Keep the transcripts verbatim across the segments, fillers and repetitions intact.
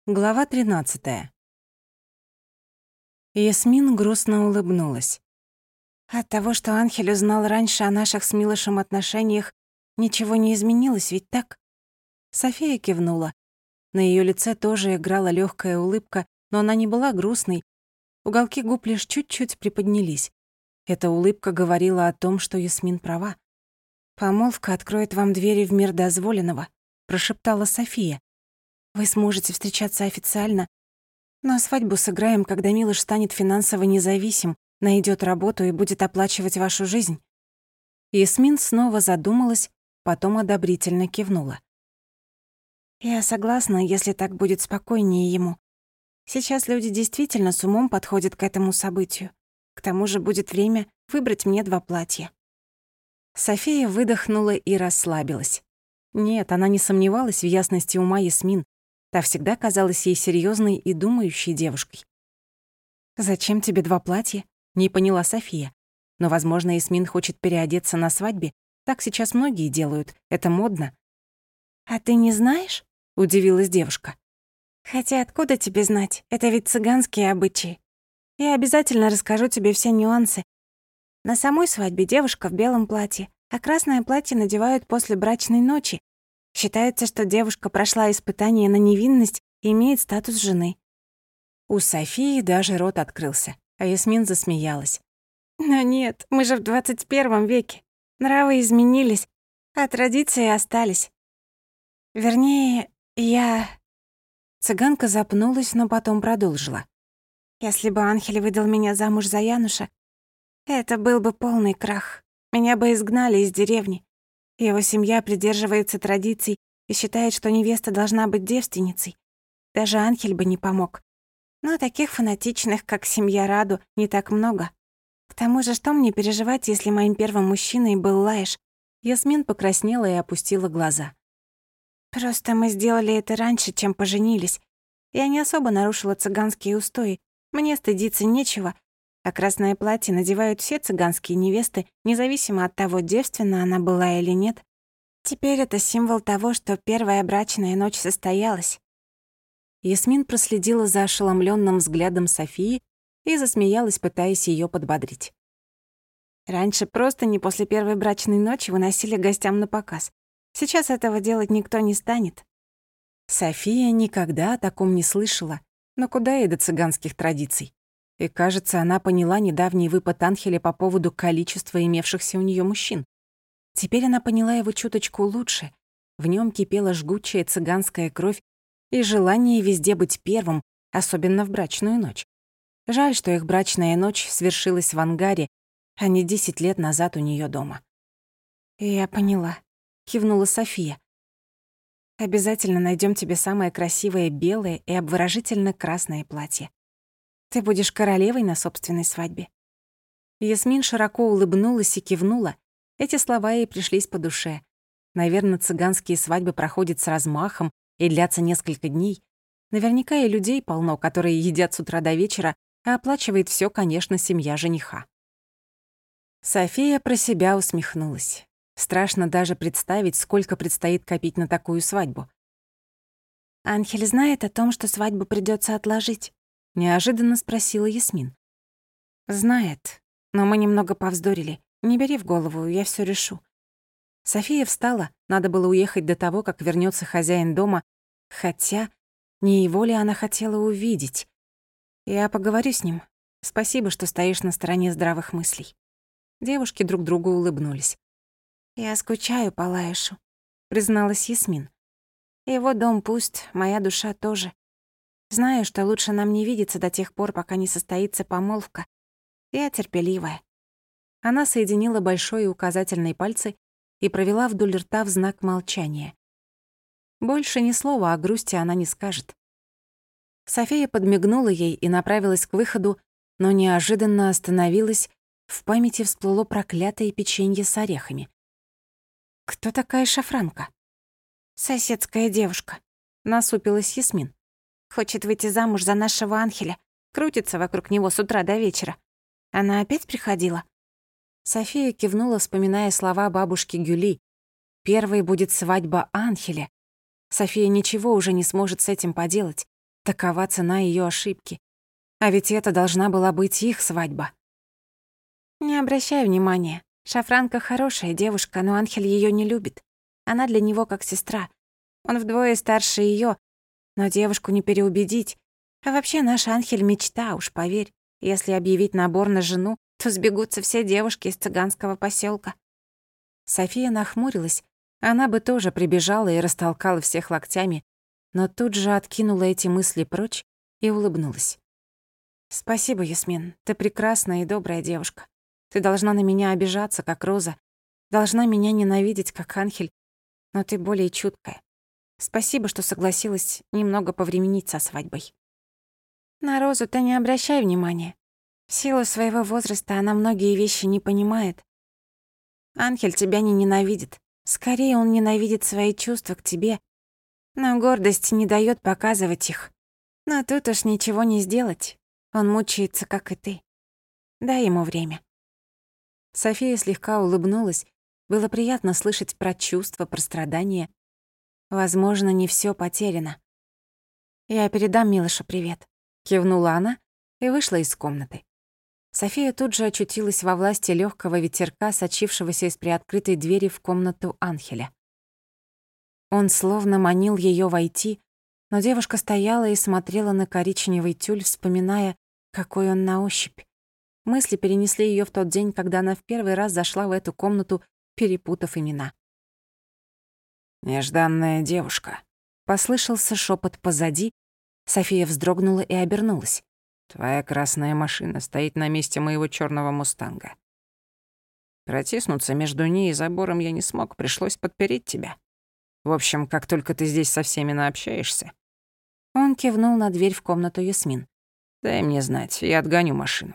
Глава тринадцатая. Ясмин грустно улыбнулась. От того, что Анхель узнал раньше о наших с Милошем отношениях, ничего не изменилось, ведь так? София кивнула. На её лице тоже играла лёгкая улыбка, но она не была грустной. Уголки губ лишь чуть-чуть приподнялись. Эта улыбка говорила о том, что Ясмин права. «Помолвка откроет вам двери в мир дозволенного», — прошептала София. «Вы сможете встречаться официально, но свадьбу сыграем, когда Милош станет финансово независим, найдёт работу и будет оплачивать вашу жизнь». Ясмин снова задумалась, потом одобрительно кивнула. «Я согласна, если так будет спокойнее ему. Сейчас люди действительно с умом подходят к этому событию. К тому же будет время выбрать мне два платья». София выдохнула и расслабилась. Нет, она не сомневалась в ясности ума Ясмин. Та всегда казалась ей серьёзной и думающей девушкой. «Зачем тебе два платья?» — не поняла София. Но, возможно, Ясмин хочет переодеться на свадьбе. Так сейчас многие делают, это модно. «А ты не знаешь?» — удивилась девушка. «Хотя откуда тебе знать? Это ведь цыганские обычаи. Я обязательно расскажу тебе все нюансы. На самой свадьбе девушка в белом платье, а красное платье надевают после брачной ночи. Считается, что девушка прошла испытание на невинность и имеет статус жены». У Софии даже рот открылся, а Ясмин засмеялась. «Но нет, мы же в двадцать первом веке. Нравы изменились, а традиции остались. Вернее, я...» Цыганка запнулась, но потом продолжила. «Если бы Анхель выдал меня замуж за Януша, это был бы полный крах. Меня бы изгнали из деревни. Его семья придерживается традиций и считает, что невеста должна быть девственницей. Даже Анхель бы не помог. Но таких фанатичных, как семья Раду, не так много. К тому же, что мне переживать, если моим первым мужчиной был Лаэш?» Ясмин покраснела и опустила глаза. «Просто мы сделали это раньше, чем поженились. Я не особо нарушила цыганские устои. Мне стыдиться нечего, а красное платье надевают все цыганские невесты, независимо от того, девственна она была или нет. Теперь это символ того, что первая брачная ночь состоялась». Ясмин проследила за ошеломлённым взглядом Софии и засмеялась, пытаясь её подбодрить. «Раньше просто не после первой брачной ночи выносили гостям на показ. Сейчас этого делать никто не станет». София никогда о таком не слышала, но куда ей до цыганских традиций? И, кажется, она поняла недавний выпад Анхеля по поводу количества имевшихся у неё мужчин. Теперь она поняла его чуточку лучше. В нём кипела жгучая цыганская кровь и желание везде быть первым, особенно в брачную ночь. Жаль, что их брачная ночь свершилась в ангаре, а не десять лет назад у неё дома. «Я поняла», — кивнула София. «Обязательно найдём тебе самое красивое белое и обворожительно красное платье. Ты будешь королевой на собственной свадьбе». Ясмин широко улыбнулась и кивнула. Эти слова ей пришлись по душе. Наверное, цыганские свадьбы проходят с размахом и длятся несколько дней. Наверняка и людей полно, которые едят с утра до вечера, а оплачивает всё, конечно, семья жениха. София про себя усмехнулась. Страшно даже представить, сколько предстоит копить на такую свадьбу. «Анхель знает о том, что свадьбу придётся отложить?» — неожиданно спросила Ясмин. «Знает, но мы немного повздорили. Не бери в голову, я всё решу». София встала, надо было уехать до того, как вернётся хозяин дома, хотя не его ли она хотела увидеть. «Я поговорю с ним. Спасибо, что стоишь на стороне здравых мыслей». Девушки друг другу улыбнулись. «Я скучаю по Лаэшу», — призналась Ясмин. «Его дом пуст, моя душа тоже. Знаю, что лучше нам не видеться до тех пор, пока не состоится помолвка. Я терпеливая». Она соединила большой и указательный пальцы и провела вдоль рта в знак молчания. Больше ни слова о грусти она не скажет. София подмигнула ей и направилась к выходу, но неожиданно остановилась. В памяти всплыло проклятое печенье с орехами. «Кто такая Шафранка?» «Соседская девушка», — насупилась Ясмин. «Хочет выйти замуж за нашего Анхеля, крутится вокруг него с утра до вечера. Она опять приходила?» София кивнула, вспоминая слова бабушки Гюли. «Первой будет свадьба Анхеля». София ничего уже не сможет с этим поделать. Такова цена её ошибки. А ведь это должна была быть их свадьба. Не обращай внимания. Шафранка хорошая девушка, но Анхель её не любит. Она для него как сестра. Он вдвое старше её, но девушку не переубедить. А вообще наш Анхель — мечта, уж поверь. Если объявить набор на жену, то сбегутся все девушки из цыганского посёлка. София нахмурилась. Она бы тоже прибежала и растолкала всех локтями, но тут же откинула эти мысли прочь и улыбнулась. «Спасибо, Ясмин, ты прекрасная и добрая девушка. Ты должна на меня обижаться, как Роза, должна меня ненавидеть, как Анхель, но ты более чуткая. Спасибо, что согласилась немного повременить со свадьбой. На Розу ты не обращай внимания. В силу своего возраста она многие вещи не понимает. Анхель тебя не ненавидит. Скорее, он ненавидит свои чувства к тебе, но гордость не даёт показывать их. Но тут уж ничего не сделать. Он мучается, как и ты. Дай ему время». София слегка улыбнулась. Было приятно слышать про чувства, про страдания. Возможно, не всё потеряно. «Я передам Милошу привет», — кивнула она и вышла из комнаты. София тут же очутилась во власти лёгкого ветерка, сочившегося из приоткрытой двери в комнату Анхеля. Он словно манил её войти, но девушка стояла и смотрела на коричневый тюль, вспоминая, какой он на ощупь. Мысли перенесли её в тот день, когда она в первый раз зашла в эту комнату, перепутав имена. «Нежданная девушка», — послышался шёпот позади. София вздрогнула и обернулась. «Твоя красная машина стоит на месте моего чёрного мустанга. Протиснуться между ней и забором я не смог, пришлось подпереть тебя. В общем, как только ты здесь со всеми наобщаешься...» Он кивнул на дверь в комнату Ясмин. «Дай мне знать, я отгоню машину».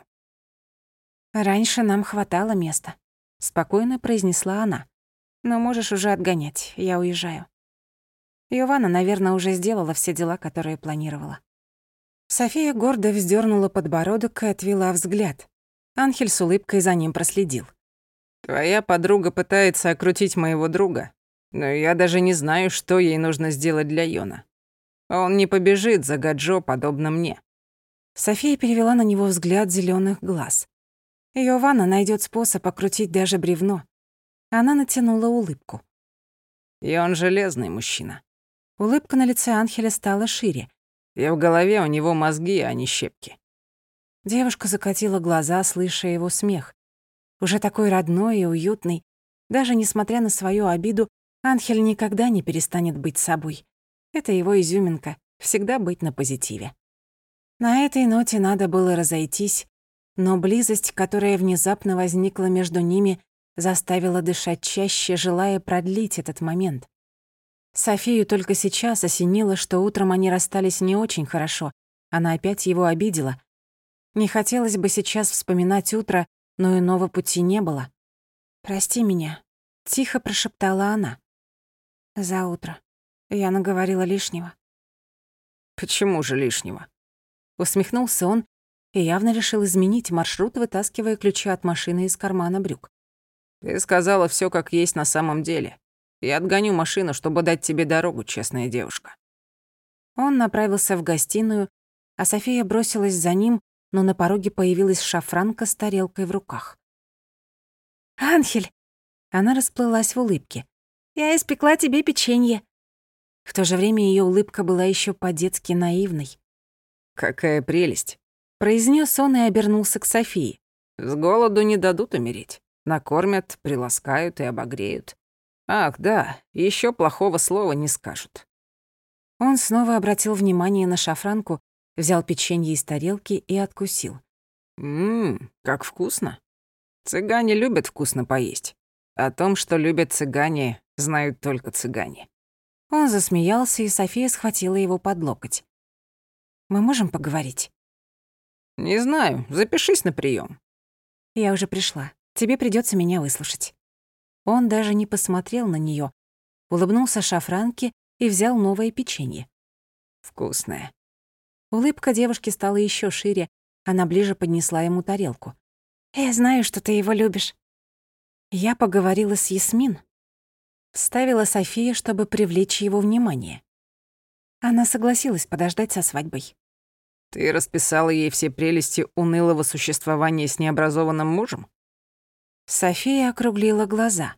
«Раньше нам хватало места», — спокойно произнесла она. «Но можешь уже отгонять, я уезжаю». Йована, наверное, уже сделала все дела, которые планировала. София гордо вздернула подбородок и отвела взгляд. Анхель с улыбкой за ним проследил. «Твоя подруга пытается окрутить моего друга, но я даже не знаю, что ей нужно сделать для Йона. Он не побежит за Гаджо, подобно мне». София перевела на него взгляд зелёных глаз. Йована найдёт способ окрутить даже бревно. Она натянула улыбку. «Йон железный мужчина». Улыбка на лице Анхеля стала шире. «И в голове у него мозги, а не щепки». Девушка закатила глаза, слыша его смех. Уже такой родной и уютный. Даже несмотря на свою обиду, Анхель никогда не перестанет быть собой. Это его изюминка — всегда быть на позитиве. На этой ноте надо было разойтись, но близость, которая внезапно возникла между ними, заставила дышать чаще, желая продлить этот момент. Софию только сейчас осенило, что утром они расстались не очень хорошо. Она опять его обидела. Не хотелось бы сейчас вспоминать утро, но иного пути не было. «Прости меня», — тихо прошептала она. «За утро. Я наговорила лишнего». «Почему же лишнего?» Усмехнулся он и явно решил изменить маршрут, вытаскивая ключи от машины из кармана брюк. «Ты сказала всё как есть на самом деле. Я отгоню машину, чтобы дать тебе дорогу, честная девушка». Он направился в гостиную, а София бросилась за ним, но на пороге появилась Шафранка с тарелкой в руках. «Анхель!» Она расплылась в улыбке. «Я испекла тебе печенье». В то же время её улыбка была ещё по-детски наивной. «Какая прелесть!» — произнёс он и обернулся к Софии. «С голоду не дадут умереть. Накормят, приласкают и обогреют. Ах, да, ещё плохого слова не скажут». Он снова обратил внимание на Шафранку, взял печенье из тарелки и откусил. «Ммм, как вкусно. Цыгане любят вкусно поесть. О том, что любят цыгане, знают только цыгане». Он засмеялся, и София схватила его под локоть. «Мы можем поговорить?» «Не знаю, запишись на приём». «Я уже пришла. Тебе придётся меня выслушать». Он даже не посмотрел на неё, улыбнулся Шафранке и взял новое печенье. «Вкусное». Улыбка девушки стала ещё шире, она ближе поднесла ему тарелку. «Я знаю, что ты его любишь». «Я поговорила с Ясмин», — вставила София, чтобы привлечь его внимание. Она согласилась подождать со свадьбой. Ты расписала ей все прелести унылого существования с необразованным мужем? София округлила глаза.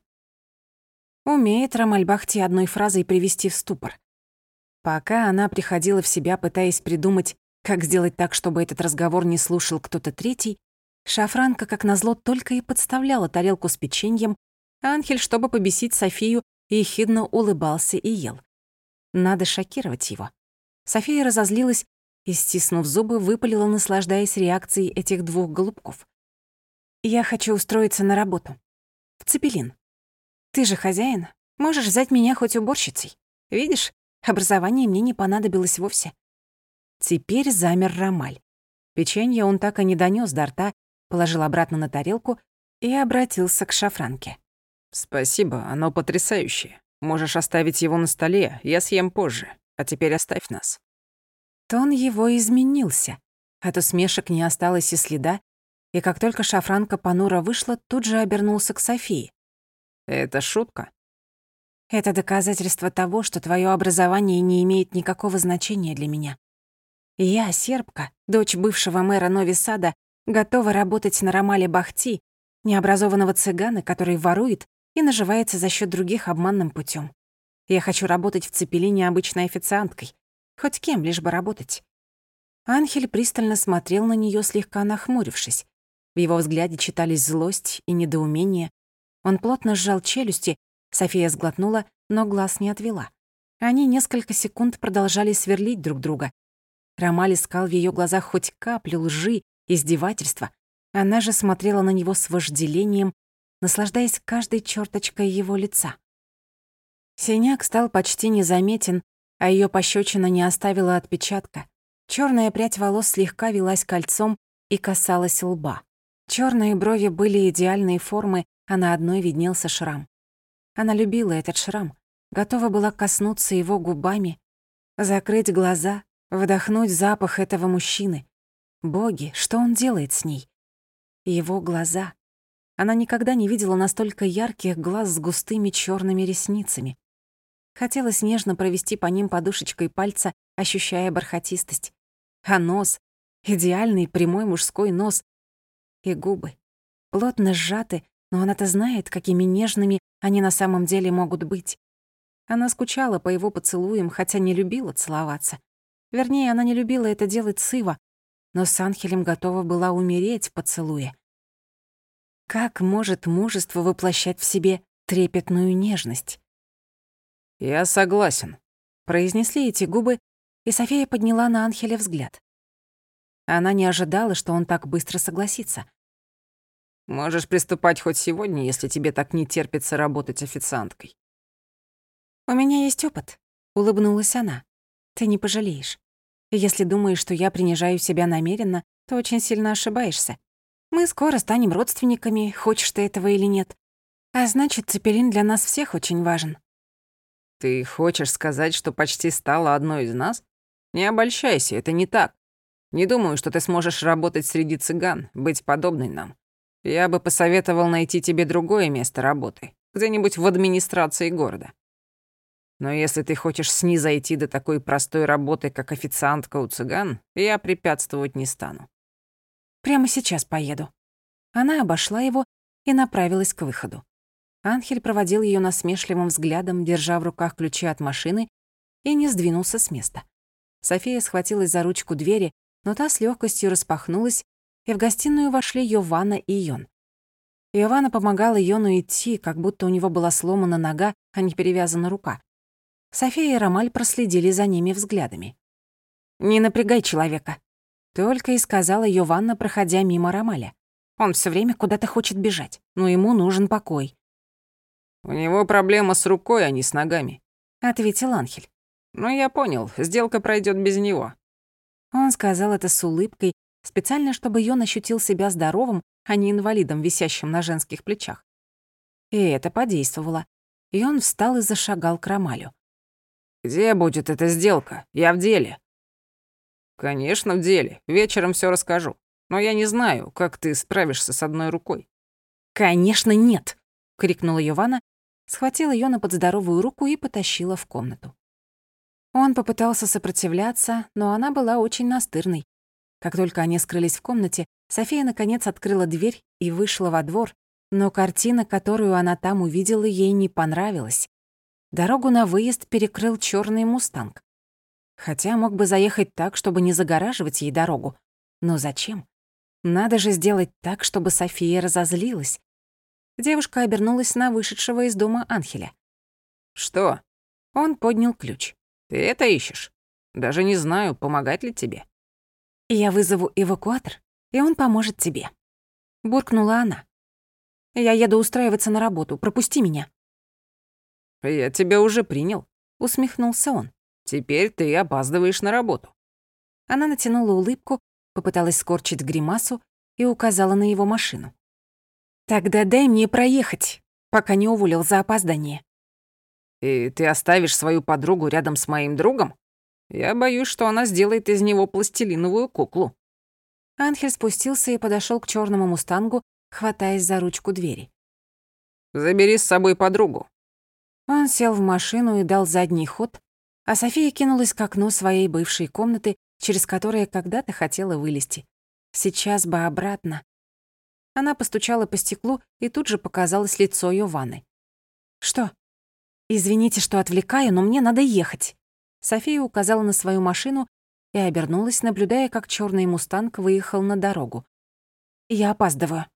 Умеет Рамаль Бахти одной фразой привести в ступор. Пока она приходила в себя, пытаясь придумать, как сделать так, чтобы этот разговор не слушал кто-то третий, Шафранка, как назло, только и подставляла тарелку с печеньем, а Анхель, чтобы побесить Софию, ехидно улыбался и ел. Надо шокировать его. София разозлилась и, стиснув зубы, выпалила, наслаждаясь реакцией этих двух голубков. «Я хочу устроиться на работу. В Цепелин. Ты же хозяин. Можешь взять меня хоть уборщицей. Видишь, образование мне не понадобилось вовсе». Теперь замер Рамаль. Печенье он так и не донёс до рта, положил обратно на тарелку и обратился к Шафранке. «Спасибо, оно потрясающее. Можешь оставить его на столе, я съем позже. А теперь оставь нас». Тон его изменился. От усмешек не осталось и следа, и как только Шафранка понуро вышла, тут же обернулся к Софии. «Это шутка?» «Это доказательство того, что твое образование не имеет никакого значения для меня. Я, сербка, дочь бывшего мэра Нови-Сада, готова работать на Рамале Бахти, необразованного цыгана, который ворует и наживается за счет других обманным путем. Я хочу работать в Цепелине обычной официанткой. Хоть кем, лишь бы работать». Анхель пристально смотрел на нее, слегка нахмурившись. В его взгляде читались злость и недоумение. Он плотно сжал челюсти, София сглотнула, но глаз не отвела. Они несколько секунд продолжали сверлить друг друга. Рамаль искал в ее глазах хоть каплю лжи, издевательства. Она же смотрела на него с вожделением, наслаждаясь каждой черточкой его лица. Синяк стал почти незаметен, а ее пощечина не оставила отпечатка. Черная прядь волос слегка велась кольцом и касалась лба. Черные брови были идеальной формы, а на одной виднелся шрам. Она любила этот шрам, готова была коснуться его губами, закрыть глаза, вдохнуть запах этого мужчины. Боги, что он делает с ней? Его глаза. Она никогда не видела настолько ярких глаз с густыми черными ресницами. Хотелось нежно провести по ним подушечкой пальца, ощущая бархатистость. А нос, идеальный прямой мужской нос, и губы, плотно сжаты, но она-то знает, какими нежными они на самом деле могут быть. Она скучала по его поцелуям, хотя не любила целоваться. Вернее, она не любила это делать с Ива, но с Анхелем готова была умереть в поцелуе. Как может мужество воплощать в себе трепетную нежность? «Я согласен», — произнесли эти губы, и София подняла на Анхеля взгляд. Она не ожидала, что он так быстро согласится. «Можешь приступать хоть сегодня, если тебе так не терпится работать официанткой». «У меня есть опыт», — улыбнулась она. «Ты не пожалеешь. Если думаешь, что я принижаю себя намеренно, то очень сильно ошибаешься. Мы скоро станем родственниками, хочешь ты этого или нет. А значит, Цепелин для нас всех очень важен». «Ты хочешь сказать, что почти стала одной из нас? Не обольщайся, это не так. Не думаю, что ты сможешь работать среди цыган, быть подобной нам. Я бы посоветовал найти тебе другое место работы, где-нибудь в администрации города. Но если ты хочешь снизойти до такой простой работы, как официантка у цыган, я препятствовать не стану». «Прямо сейчас поеду». Она обошла его и направилась к выходу. Анхель проводил ее насмешливым взглядом, держа в руках ключи от машины, и не сдвинулся с места. София схватилась за ручку двери, но та с легкостью распахнулась, и в гостиную вошли Йованна и Йон. Йованна помогала Йону идти, как будто у него была сломана нога, а не перевязана рука. София и Рамаль проследили за ними взглядами. «Не напрягай человека», — только и сказала Йованна, проходя мимо Рамаля. «Он все время куда-то хочет бежать, но ему нужен покой». «У него проблема с рукой, а не с ногами», — ответил Анхель. «Ну, я понял, сделка пройдет без него». Он сказал это с улыбкой, специально, чтобы Йон ощутил себя здоровым, а не инвалидом, висящим на женских плечах. И это подействовало. Йон встал и зашагал к Рамалю. «Где будет эта сделка? Я в деле». «Конечно, в деле. Вечером все расскажу. Но я не знаю, как ты справишься с одной рукой». «Конечно, нет!» — крикнула Йованна, схватила Йона под здоровую руку и потащила в комнату. Он попытался сопротивляться, но она была очень настырной. Как только они скрылись в комнате, София наконец открыла дверь и вышла во двор, но картина, которую она там увидела, ей не понравилась. Дорогу на выезд перекрыл чёрный мустанг. Хотя мог бы заехать так, чтобы не загораживать ей дорогу. Но зачем? Надо же сделать так, чтобы София разозлилась. Девушка обернулась на вышедшего из дома Анхеля. «Что?» Он поднял ключ. «Ты это ищешь? Даже не знаю, помогать ли тебе». «Я вызову эвакуатор, и он поможет тебе», — буркнула она. «Я еду устраиваться на работу, пропусти меня». «Я тебя уже принял», — усмехнулся он. «Теперь ты опаздываешь на работу». Она натянула улыбку, попыталась скорчить гримасу и указала на его машину. «Тогда дай мне проехать, пока не уволил за опоздание». «И ты оставишь свою подругу рядом с моим другом? Я боюсь, что она сделает из него пластилиновую куклу». Анхель спустился и подошёл к чёрному мустангу, хватаясь за ручку двери. «Забери с собой подругу». Он сел в машину и дал задний ход, а София кинулась к окну своей бывшей комнаты, через которое когда-то хотела вылезти. Сейчас бы обратно. Она постучала по стеклу, и тут же показалось лицо Йованы. «Что?» «Извините, что отвлекаю, но мне надо ехать». София указала на свою машину и обернулась, наблюдая, как чёрный мустанг выехал на дорогу. «Я опаздываю».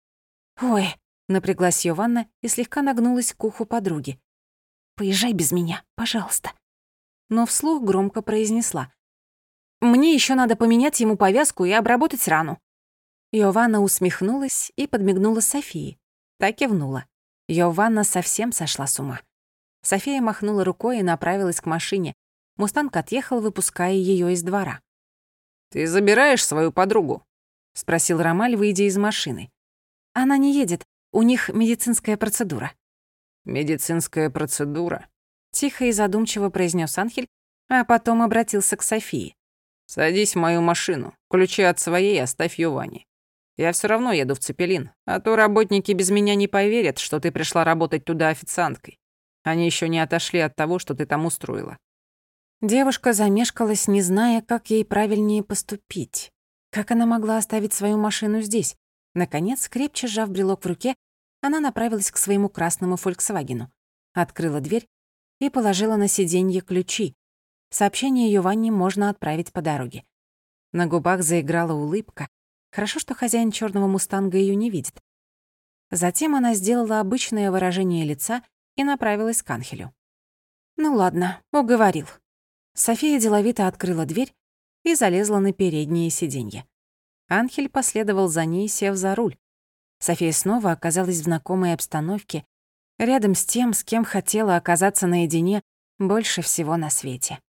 «Ой», — напряглась Йованна и слегка нагнулась к уху подруги. «Поезжай без меня, пожалуйста». Но вслух громко произнесла. «Мне ещё надо поменять ему повязку и обработать рану». Йованна усмехнулась и подмигнула Софии. Та кивнула. Йованна совсем сошла с ума. София махнула рукой и направилась к машине. Мустанг отъехал, выпуская её из двора. «Ты забираешь свою подругу?» — спросил Ромаль, выйдя из машины. «Она не едет, у них медицинская процедура». «Медицинская процедура?» — тихо и задумчиво произнёс Анхель, а потом обратился к Софии. «Садись в мою машину, ключи от своей оставь Йоване. Я всё равно еду в Цепелин, а то работники без меня не поверят, что ты пришла работать туда официанткой. Они ещё не отошли от того, что ты там устроила». Девушка замешкалась, не зная, как ей правильнее поступить. Как она могла оставить свою машину здесь? Наконец, крепче сжав брелок в руке, она направилась к своему красному «Фольксвагену», открыла дверь и положила на сиденье ключи. Сообщение Йованне можно отправить по дороге. На губах заиграла улыбка. Хорошо, что хозяин чёрного мустанга её не видит. Затем она сделала обычное выражение лица и направилась к Анхелю. «Ну ладно, уговорил». София деловито открыла дверь и залезла на переднее сиденье. Анхель последовал за ней, сев за руль. София снова оказалась в знакомой обстановке, рядом с тем, с кем хотела оказаться наедине больше всего на свете.